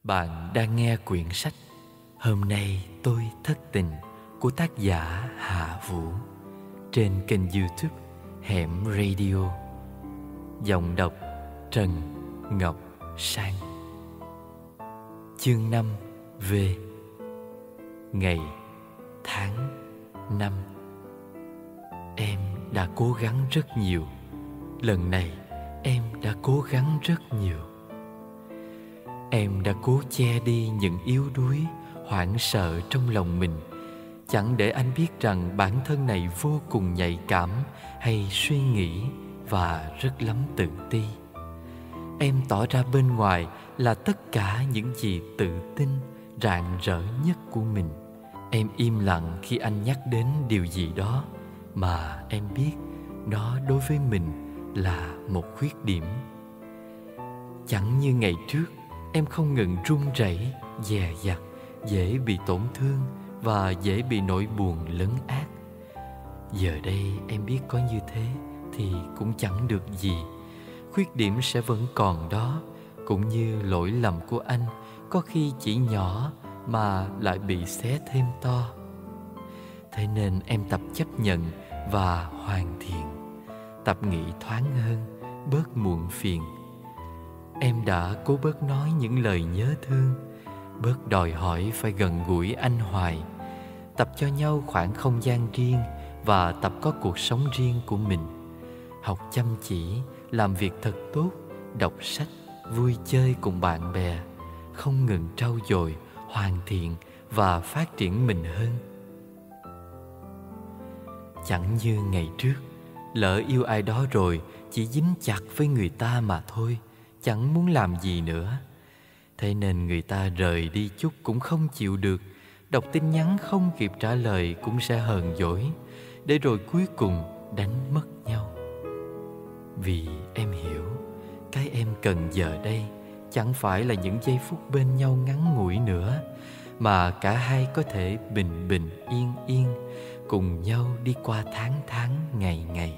Bạn đang nghe quyển sách Hôm nay tôi thất tình của tác giả Hạ Vũ trên kênh YouTube Hẻm Radio. Giọng đọc Trần Ngọc Sang. Chương 5 về ngày tháng năm. Em đã cố gắng rất nhiều. Lần này em đã cố gắng rất nhiều. Em đã cố che đi những yếu đuối, hoảng sợ trong lòng mình, chẳng để anh biết rằng bản thân này vô cùng nhạy cảm hay suy nghĩ và rất lắm tự ti. Em tỏ ra bên ngoài là tất cả những gì tự tin, rạng rỡ nhất của mình. Em im lặng khi anh nhắc đến điều gì đó mà em biết nó đối với mình là một khuyết điểm. Chẳng như ngày trước, em không ngừng run rẩy, dè dặt, dễ bị tổn thương và dễ bị nỗi buồn lấn át. Giờ đây em biết có như thế thì cũng chẳng được gì. Khuyết điểm sẽ vẫn còn đó, cũng như lỗi lầm của anh có khi chỉ nhỏ mà lại bị xé thêm to. Thế nên em tập chấp nhận và hoàn thiện, tập nghĩ thoáng hơn, bớt muộn phiền. Em đã cố bớt nói những lời nhớ thương, bớt đòi hỏi phải gần gũi anh hoài, tập cho nhau khoảng không gian riêng và tập có cuộc sống riêng của mình. Học chăm chỉ, làm việc thật tốt, đọc sách, vui chơi cùng bạn bè, không ngừng trau dồi, hoàn thiện và phát triển mình hơn. Chẳng như ngày trước, lỡ yêu ai đó rồi chỉ dính chặt với người ta mà thôi, chẳng muốn làm gì nữa. Thế nên người ta rời đi chút cũng không chịu được, đọc tin nhắn không kịp trả lời cũng sẽ hờn dỗi, để rồi cuối cùng đánh mất nhau. Vì em hiểu, cái em cần giờ đây chẳng phải là những giây phút bên nhau ngắn ngủi nữa, mà cả hai có thể bình bình yên yên cùng nhau đi qua tháng tháng ngày ngày.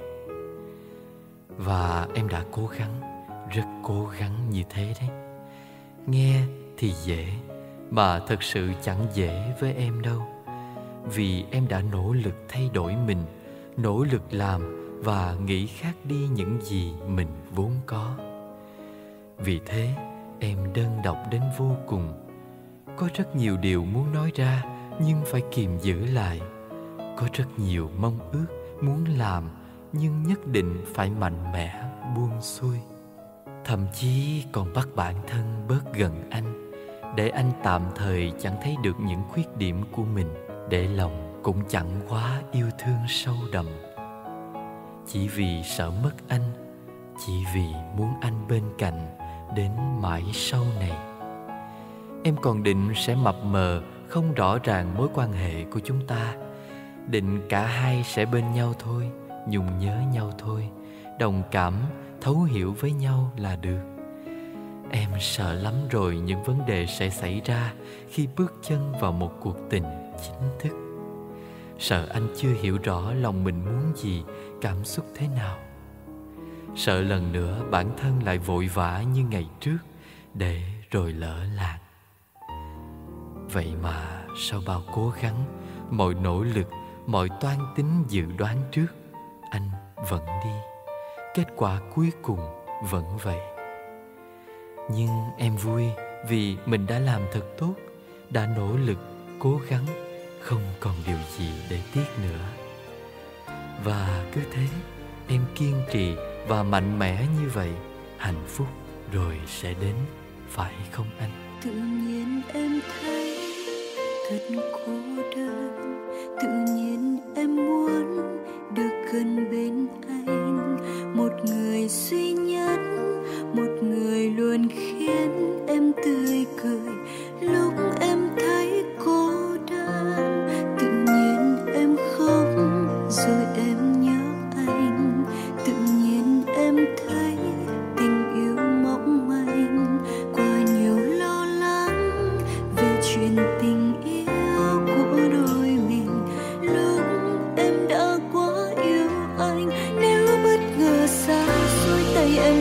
Và em đã cố gắng, rất cố gắng như thế đấy. Nghe thì dễ, mà thật sự chẳng dễ với em đâu. Vì em đã nỗ lực thay đổi mình, nỗ lực làm và nghĩ khác đi những gì mình vốn có. Vì thế em đơn độc đến vô cùng. Có rất nhiều điều muốn nói ra nhưng phải kìm giữ lại. Có rất nhiều mong ước muốn làm nhưng nhất định phải mạnh mẽ buông xuôi. Thậm chí còn bắt bản thân bớt gần anh, để anh tạm thời chẳng thấy được những khuyết điểm của mình, để lòng cũng chẳng quá yêu thương sâu đậm. Chỉ vì sợ mất anh, chỉ vì muốn anh bên cạnh đến mãi sau này. Em còn định sẽ mập mờ, không rõ ràng mối quan hệ của chúng ta. Định cả hai sẽ bên nhau thôi, nhung nhớ nhau thôi, đồng cảm, thấu hiểu với nhau là được. Em sợ lắm rồi những vấn đề sẽ xảy ra khi bước chân vào một cuộc tình chính thức. Sợ anh chưa hiểu rõ lòng mình muốn gì, cảm xúc thế nào. Sợ lần nữa bản thân lại vội vã như ngày trước, để rồi lỡ làng. Vậy mà sau bao cố gắng, mọi nỗ lực, mọi toan tính dự đoán trước, anh vẫn đi. Kết quả cuối cùng vẫn vậy. Nhưng em vui vì mình đã làm thật tốt, đã nỗ lực, cố gắng, không còn điều gì để tiếc nữa. Và cứ thế, em kiên trì và mạnh mẽ như vậy, hạnh phúc rồi sẽ đến, phải không anh? Tự nhiên em thấy thật cô đơn, tự nhiên em muốn được gần bên anh, một người duy nhất, một người luôn khiến em tươi cười lúc em thấy cô đơn. Tự nhiên em khóc rồi em nhớ anh, tự nhiên em thấy tình yêu mong manh, qua nhiều lo lắng về chuyện tình yêu của đôi mình. Lúc em đã quá yêu anh, nếu bất ngờ xa xôi tay em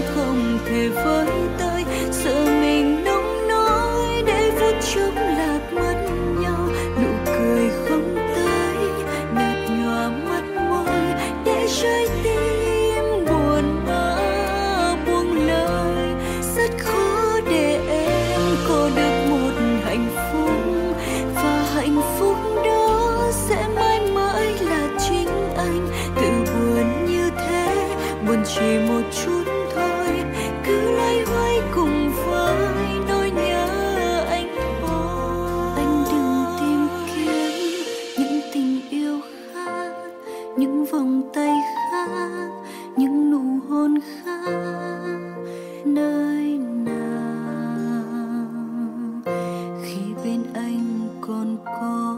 buồn chỉ một chút thôi, cứ loay hoay cùng với nỗi nhớ anh thôi. Anh đừng tìm kiếm những tình yêu khác, những vòng tay khác, những nụ hôn khác nơi nào khi bên anh còn có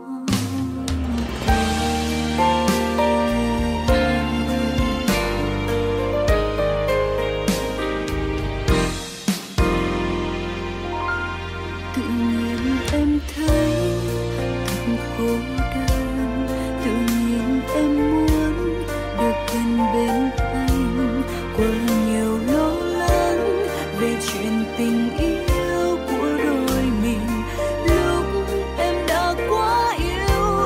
tự nhiên em thấy thật cô đơn, tự nhiên em muốn được gần bên anh, qua nhiều lo lắng về chuyện tình yêu của đôi mình, lúc em đã quá yêu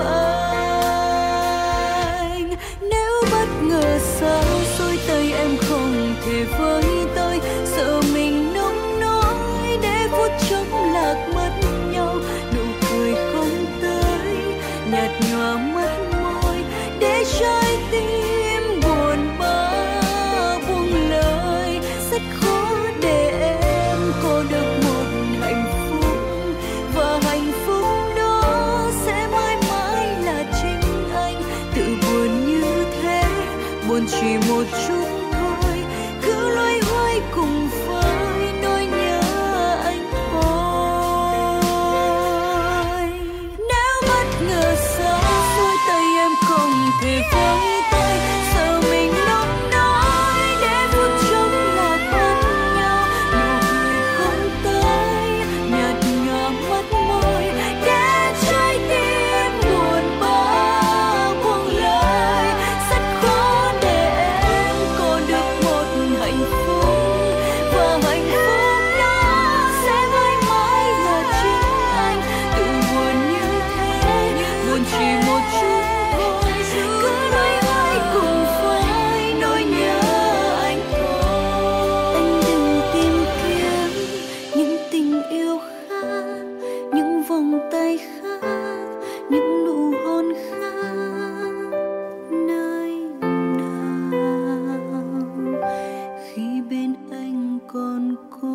anh. Nếu bất ngờ sao đôi tay em không thể với tôi, sợ mình nông nỗi để phút chốc lạc mất nhau, nụ cười không tới, nhạt nhòa mất môi để trái tim buồn bã buông lời. Rất khó để em có được một hạnh phúc, và hạnh phúc đó sẽ mãi mãi là chính anh. Tự buồn như thế, buồn chỉ một chút thôi, cứ loay hoay cùng với nỗi nhớ anh thôi. Nếu bất ngờ sao đôi tay em không thể với tôi, sợ mình nông nỗi để phút chốc lạc mất nhau, nụ cười không tới, nhạt nhòa mất môi để trái tim buồn bã buông lời. Rất khó để em có được một hạnh phúc, và hạnh phúc đó sẽ mãi mãi là chính anh. Tự buồn như thế, buồn chỉ một chút thôi, cứ loay hoay cùng với nỗi nhớ anh thôi. Anh đừng tìm kiếm những tình yêu khác, những vòng tay khác, những nụ hôn khác nơi nào khi bên anh còn có